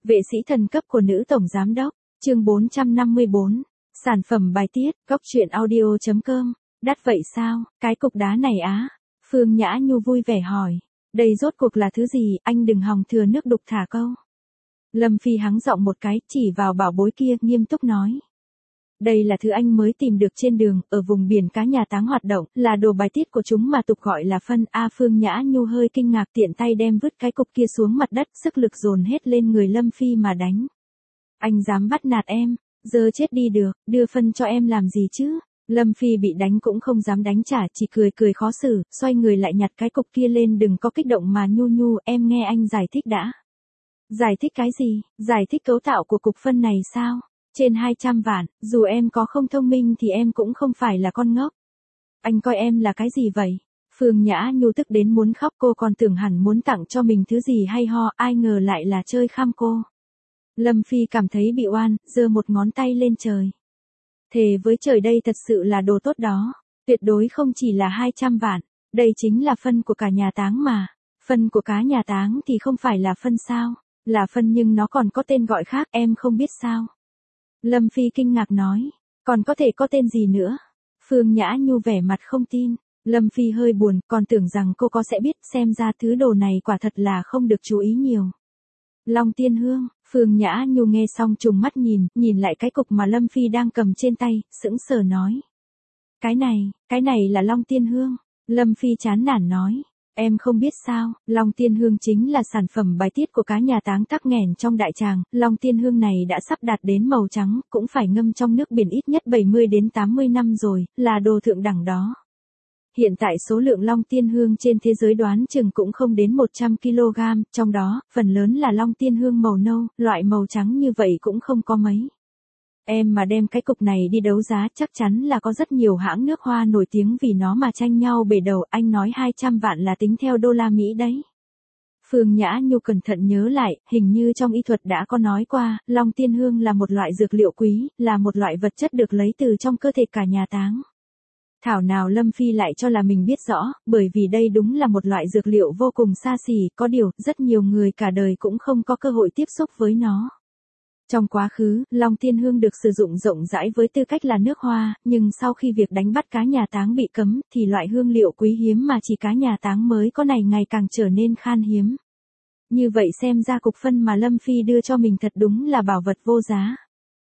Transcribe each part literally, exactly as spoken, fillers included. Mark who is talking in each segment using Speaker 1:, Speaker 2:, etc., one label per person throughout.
Speaker 1: Vệ sĩ thần cấp của nữ tổng giám đốc, chương bốn trăm năm mươi bốn, sản phẩm bài tiết, góc truyện audio.com, đắt vậy sao, cái cục đá này á? Phương Nhã Nhu vui vẻ hỏi, đây rốt cuộc là thứ gì, anh đừng hòng thừa nước đục thả câu. Lâm Phi hắng giọng một cái, chỉ vào bảo bối kia, nghiêm túc nói. Đây là thứ anh mới tìm được trên đường, ở vùng biển cá nhà táng hoạt động, là đồ bài tiết của chúng mà tục gọi là phân. A Phương Nhã Nhu hơi kinh ngạc, tiện tay đem vứt cái cục kia xuống mặt đất, sức lực dồn hết lên người Lâm Phi mà đánh. Anh dám bắt nạt em, giờ chết đi được, đưa phân cho em làm gì chứ? Lâm Phi bị đánh cũng không dám đánh trả, chỉ cười cười khó xử, xoay người lại nhặt cái cục kia lên. Đừng có kích động mà Nhu Nhu, em nghe anh giải thích đã. Giải thích cái gì? Giải thích cấu tạo của cục phân này sao? Trên hai trăm vạn, dù em có không thông minh thì em cũng không phải là con ngốc. Anh coi em là cái gì vậy? Phương Nhã Nhu tức đến muốn khóc, cô còn tưởng hẳn muốn tặng cho mình thứ gì hay ho, ai ngờ lại là chơi khăm cô. Lâm Phi cảm thấy bị oan, giơ một ngón tay lên trời. Thề với trời đây thật sự là đồ tốt đó, tuyệt đối không chỉ là hai trăm vạn, đây chính là phân của cả nhà táng mà. Phân của cá nhà táng thì không phải là phân sao? Là phân nhưng nó còn có tên gọi khác, em không biết sao? Lâm Phi kinh ngạc nói, còn có thể có tên gì nữa? Phương Nhã Nhu vẻ mặt không tin. Lâm Phi hơi buồn, còn tưởng rằng cô có sẽ biết, xem ra thứ đồ này quả thật là không được chú ý nhiều. Long Tiên Hương. Phương Nhã Nhu nghe xong trùng mắt nhìn, nhìn lại cái cục mà Lâm Phi đang cầm trên tay, sững sờ nói. Cái này, cái này là Long Tiên Hương. Lâm Phi chán nản nói. Em không biết sao, Long Tiên Hương chính là sản phẩm bài tiết của cá nhà táng tắc nghẽn trong đại tràng. Long Tiên Hương này đã sắp đạt đến màu trắng, cũng phải ngâm trong nước biển ít nhất bảy mươi đến tám mươi năm rồi, là đồ thượng đẳng đó. Hiện tại số lượng Long Tiên Hương trên thế giới đoán chừng cũng không đến một trăm ki lô gam, trong đó, phần lớn là Long Tiên Hương màu nâu, loại màu trắng như vậy cũng không có mấy. Em mà đem cái cục này đi đấu giá chắc chắn là có rất nhiều hãng nước hoa nổi tiếng vì nó mà tranh nhau bể đầu. Anh nói hai trăm vạn là tính theo đô la Mỹ đấy. Phương Nhã Nhu cẩn thận nhớ lại, hình như trong y thuật đã có nói qua, Long Tiên Hương là một loại dược liệu quý, là một loại vật chất được lấy từ trong cơ thể cả nhà táng. Thảo nào Lâm Phi lại cho là mình biết rõ, bởi vì đây đúng là một loại dược liệu vô cùng xa xỉ, có điều, rất nhiều người cả đời cũng không có cơ hội tiếp xúc với nó. Trong quá khứ, Long Tiên Hương được sử dụng rộng rãi với tư cách là nước hoa, nhưng sau khi việc đánh bắt cá nhà táng bị cấm, thì loại hương liệu quý hiếm mà chỉ cá nhà táng mới có này ngày càng trở nên khan hiếm. Như vậy xem ra cục phân mà Lâm Phi đưa cho mình thật đúng là bảo vật vô giá.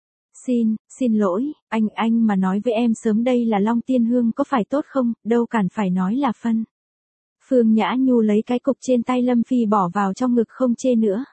Speaker 1: Xin, xin lỗi, anh anh mà nói với em sớm đây là Long Tiên Hương có phải tốt không, đâu cần phải nói là phân. Phương Nhã Nhu lấy cái cục trên tay Lâm Phi bỏ vào trong ngực không chê nữa.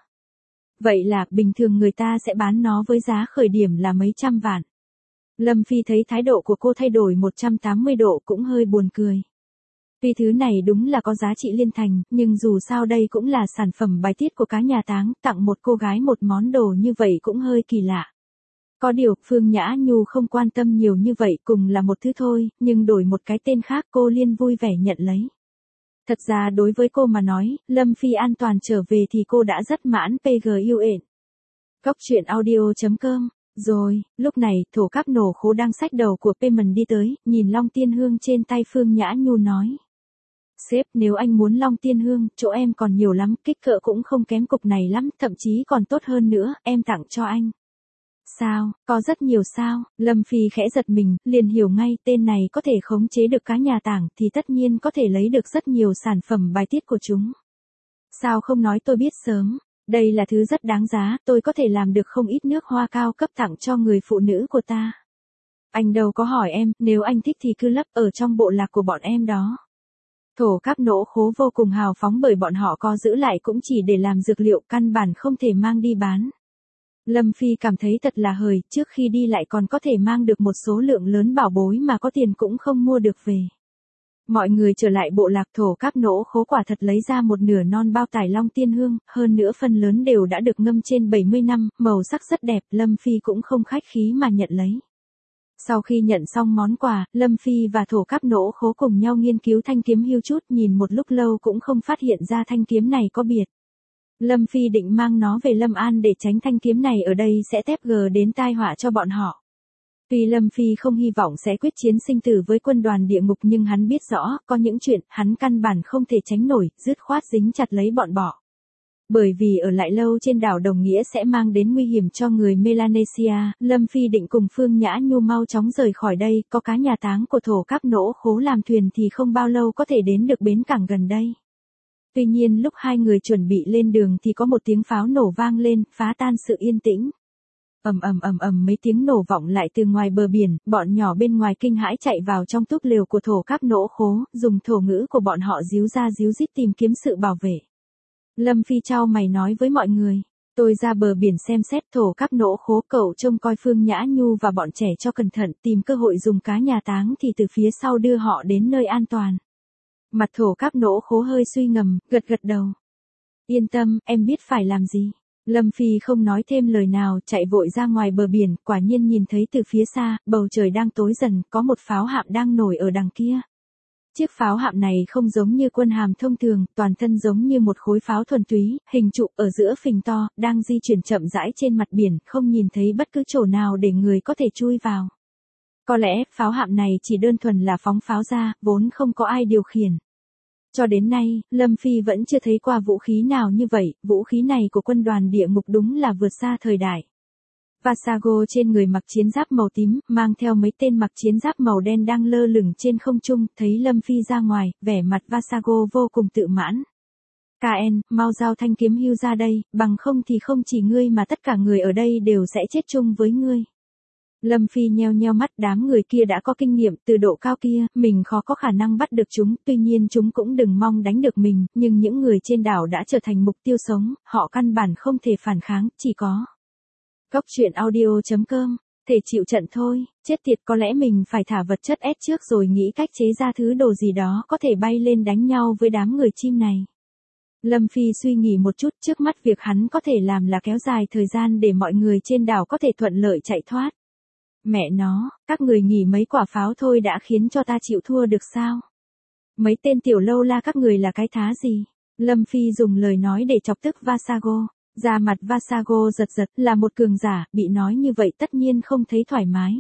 Speaker 1: Vậy là, bình thường người ta sẽ bán nó với giá khởi điểm là mấy trăm vạn. Lâm Phi thấy thái độ của cô thay đổi một trăm tám mươi độ cũng hơi buồn cười. Vì thứ này đúng là có giá trị liên thành, nhưng dù sao đây cũng là sản phẩm bài tiết của cá nhà táng, tặng một cô gái một món đồ như vậy cũng hơi kỳ lạ. Có điều, Phương Nhã Nhu không quan tâm nhiều như vậy, cùng là một thứ thôi, nhưng đổi một cái tên khác cô liên vui vẻ nhận lấy. Thật ra đối với cô mà nói, Lâm Phi an toàn trở về thì cô đã rất mãn. pê giê u ện. Góc truyện audio.com. Rồi, lúc này, thổ cáp nổ khố đang xách đầu của Payment đi tới, nhìn Long Tiên Hương trên tay Phương Nhã Nhu nói. Sếp, nếu anh muốn Long Tiên Hương, chỗ em còn nhiều lắm, kích cỡ cũng không kém cục này lắm, thậm chí còn tốt hơn nữa, em tặng cho anh. Sao, có rất nhiều sao? Lâm Phi khẽ giật mình, liền hiểu ngay, tên này có thể khống chế được cá nhà táng thì tất nhiên có thể lấy được rất nhiều sản phẩm bài tiết của chúng. Sao không nói tôi biết sớm, đây là thứ rất đáng giá, tôi có thể làm được không ít nước hoa cao cấp tặng cho người phụ nữ của ta. Anh đâu có hỏi em, nếu anh thích thì cứ lấp ở trong bộ lạc của bọn em đó. Thổ cáp nỗ khố vô cùng hào phóng bởi bọn họ có giữ lại cũng chỉ để làm dược liệu, căn bản không thể mang đi bán. Lâm Phi cảm thấy thật là hời, trước khi đi lại còn có thể mang được một số lượng lớn bảo bối mà có tiền cũng không mua được về. Mọi người trở lại bộ lạc, thổ cáp nỗ khố quả thật lấy ra một nửa non bao tải Long Tiên Hương, hơn nữa phần lớn đều đã được ngâm trên bảy mươi năm, màu sắc rất đẹp, Lâm Phi cũng không khách khí mà nhận lấy. Sau khi nhận xong món quà, Lâm Phi và thổ cáp nỗ khố cùng nhau nghiên cứu thanh kiếm hưu chút, nhìn một lúc lâu cũng không phát hiện ra thanh kiếm này có biệt. Lâm Phi định mang nó về Lâm An để tránh thanh kiếm này ở đây sẽ tép gờ đến tai họa cho bọn họ. Tuy Lâm Phi không hy vọng sẽ quyết chiến sinh tử với quân đoàn địa ngục nhưng hắn biết rõ, có những chuyện hắn căn bản không thể tránh nổi, dứt khoát dính chặt lấy bọn bỏ. Bởi vì ở lại lâu trên đảo đồng nghĩa sẽ mang đến nguy hiểm cho người Melanesia, Lâm Phi định cùng Phương Nhã Nhu mau chóng rời khỏi đây, có cá nhà táng của thổ cáp nỗ khố làm thuyền thì không bao lâu có thể đến được bến cảng gần đây. Tuy nhiên lúc hai người chuẩn bị lên đường thì có một tiếng pháo nổ vang lên, phá tan sự yên tĩnh. Ầm ầm ầm ầm mấy tiếng nổ vọng lại từ ngoài bờ biển, bọn nhỏ bên ngoài kinh hãi chạy vào trong túp lều của thổ cáp nỗ khố, dùng thổ ngữ của bọn họ díu ra díu dít tìm kiếm sự bảo vệ. Lâm Phi chau mày nói với mọi người, tôi ra bờ biển xem xét thổ cáp nỗ khố, cậu trông coi Phương Nhã Nhu và bọn trẻ cho cẩn thận, tìm cơ hội dùng cá nhà táng thì từ phía sau đưa họ đến nơi an toàn. Mặt thổ cáp nỗ khố hơi suy ngầm, gật gật đầu. Yên tâm, em biết phải làm gì. Lâm Phi không nói thêm lời nào, chạy vội ra ngoài bờ biển, quả nhiên nhìn thấy từ phía xa, bầu trời đang tối dần, có một pháo hạm đang nổi ở đằng kia. Chiếc pháo hạm này không giống như quân hàm thông thường, toàn thân giống như một khối pháo thuần túy, hình trụ ở giữa phình to, đang di chuyển chậm rãi trên mặt biển, không nhìn thấy bất cứ chỗ nào để người có thể chui vào. Có lẽ, pháo hạm này chỉ đơn thuần là phóng pháo ra, vốn không có ai điều khiển. Cho đến nay, Lâm Phi vẫn chưa thấy qua vũ khí nào như vậy, vũ khí này của quân đoàn địa ngục đúng là vượt xa thời đại. Vasago trên người mặc chiến giáp màu tím, mang theo mấy tên mặc chiến giáp màu đen đang lơ lửng trên không trung, thấy Lâm Phi ra ngoài, vẻ mặt Vasago vô cùng tự mãn. Caen, mau giao thanh kiếm hưu ra đây, bằng không thì không chỉ ngươi mà tất cả người ở đây đều sẽ chết chung với ngươi. Lâm Phi nheo nheo mắt, đám người kia đã có kinh nghiệm, từ độ cao kia, mình khó có khả năng bắt được chúng, tuy nhiên chúng cũng đừng mong đánh được mình, nhưng những người trên đảo đã trở thành mục tiêu sống, họ căn bản không thể phản kháng, chỉ có. Góc truyện audio chấm com, thể chịu trận thôi, chết tiệt, có lẽ mình phải thả vật chất ép trước rồi nghĩ cách chế ra thứ đồ gì đó có thể bay lên đánh nhau với đám người chim này. Lâm Phi suy nghĩ một chút, trước mắt việc hắn có thể làm là kéo dài thời gian để mọi người trên đảo có thể thuận lợi chạy thoát. Mẹ nó, các người nghỉ mấy quả pháo thôi đã khiến cho ta chịu thua được sao? Mấy tên tiểu lâu la các người là cái thá gì? Lâm Phi dùng lời nói để chọc tức Vasago. Da mặt Vasago giật giật, là một cường giả, bị nói như vậy tất nhiên không thấy thoải mái.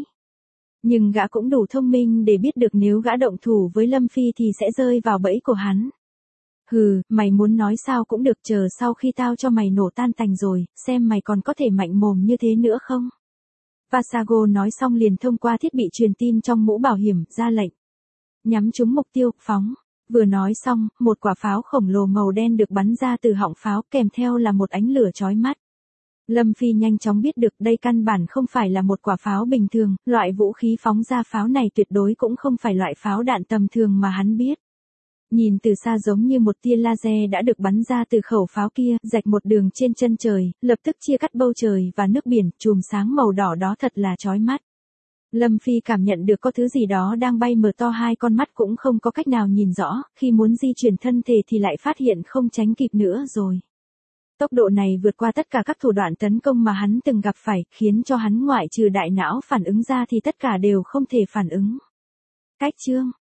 Speaker 1: Nhưng gã cũng đủ thông minh để biết được nếu gã động thủ với Lâm Phi thì sẽ rơi vào bẫy của hắn. Hừ, mày muốn nói sao cũng được, chờ sau khi tao cho mày nổ tan tành rồi, xem mày còn có thể mạnh mồm như thế nữa không? Vasago nói xong liền thông qua thiết bị truyền tin trong mũ bảo hiểm, ra lệnh. Nhắm trúng mục tiêu, phóng. Vừa nói xong, một quả pháo khổng lồ màu đen được bắn ra từ họng pháo, kèm theo là một ánh lửa chói mắt. Lâm Phi nhanh chóng biết được đây căn bản không phải là một quả pháo bình thường, loại vũ khí phóng ra pháo này tuyệt đối cũng không phải loại pháo đạn tầm thường mà hắn biết. Nhìn từ xa giống như một tia laser đã được bắn ra từ khẩu pháo kia, rạch một đường trên chân trời, lập tức chia cắt bầu trời và nước biển, chùm sáng màu đỏ đó thật là chói mắt. Lâm Phi cảm nhận được có thứ gì đó đang bay mở to hai con mắt cũng không có cách nào nhìn rõ, khi muốn di chuyển thân thể thì lại phát hiện không tránh kịp nữa rồi. Tốc độ này vượt qua tất cả các thủ đoạn tấn công mà hắn từng gặp phải, khiến cho hắn ngoại trừ đại não phản ứng ra thì tất cả đều không thể phản ứng. Cách chương